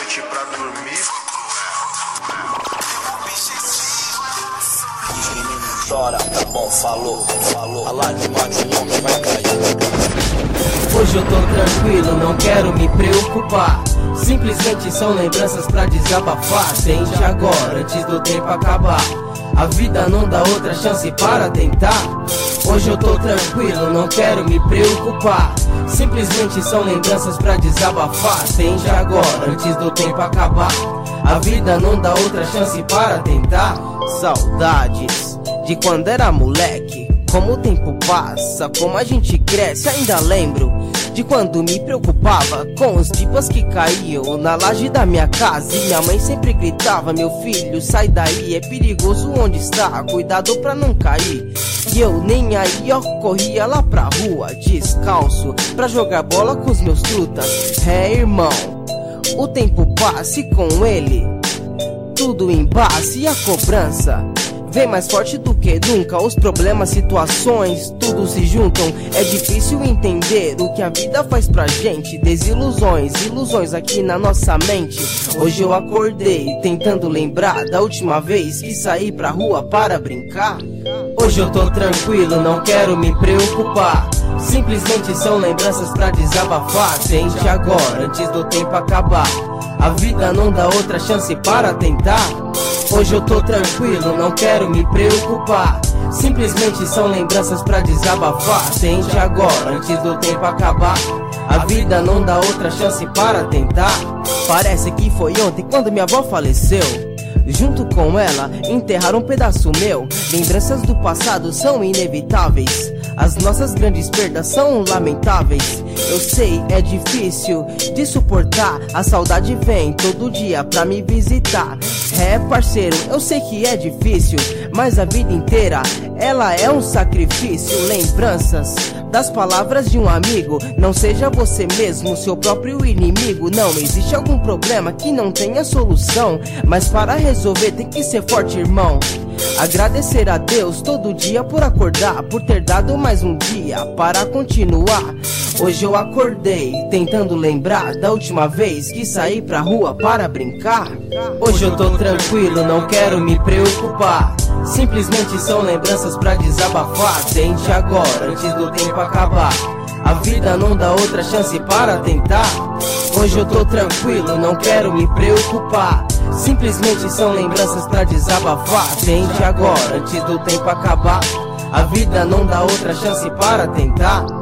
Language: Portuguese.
noite pra dormir. Chora, tá bom, falou. A lágrima de um homem vai cair. Hoje eu tô tranquilo, não quero me preocupar. Simplesmente são lembranças pra desabafar. Tente agora, antes do tempo acabar. A vida não dá outra chance para tentar. Hoje eu tô tranquilo, não quero me preocupar. Simplesmente são lembranças pra desabafar. Tente agora, antes do tempo acabar. A vida não dá outra chance para tentar. Saudades de quando era moleque. Como o tempo passa, como a gente cresce. Ainda lembro de quando me preocupava com os pipas que caíam na laje da minha casa. E minha mãe sempre gritava: meu filho, sai daí, é perigoso onde está, cuidado pra não cair. E eu nem aí, ó, corria lá pra rua, descalço, pra jogar bola com os meus trutas. É, irmão, o tempo passa e com ele tudo em base. E a cobrança vem mais forte do que nunca. Os problemas, situações, tudo se juntam. É difícil entender o que a vida faz pra gente. Desilusões, ilusões aqui na nossa mente. Hoje eu acordei tentando lembrar da última vez que saí pra rua para brincar. Hoje eu tô tranquilo, não quero me preocupar. Simplesmente são lembranças pra desabafar. Tente agora, antes do tempo acabar. A vida não dá outra chance para tentar. Hoje eu tô tranquilo, não quero me preocupar. Simplesmente são lembranças pra desabafar. Tente agora, antes do tempo acabar. A vida não dá outra chance para tentar. Parece que foi ontem quando minha avó faleceu. Junto com ela, enterraram um pedaço meu. Lembranças do passado são inevitáveis. As nossas grandes perdas são lamentáveis. Eu sei, é difícil de suportar. A saudade vem todo dia pra me visitar. É, parceiro, eu sei que é difícil, mas a vida inteira ela é um sacrifício. Lembranças das palavras de um amigo. Não seja você mesmo seu próprio inimigo. Não existe algum problema que não tenha solução, mas para resolver tem que ser forte, irmão. Agradecer a Deus todo dia por acordar, por ter dado mais um dia para continuar. Hoje eu acordei tentando lembrar da última vez que saí pra rua para brincar. Hoje eu tô tranquilo, não quero me preocupar. Simplesmente são lembranças pra desabafar. Tente agora, antes do tempo acabar. A vida não dá outra chance para tentar. Hoje eu tô tranquilo, não quero me preocupar. Simplesmente são lembranças pra desabafar. Tente agora, antes do tempo acabar. A vida não dá outra chance para tentar.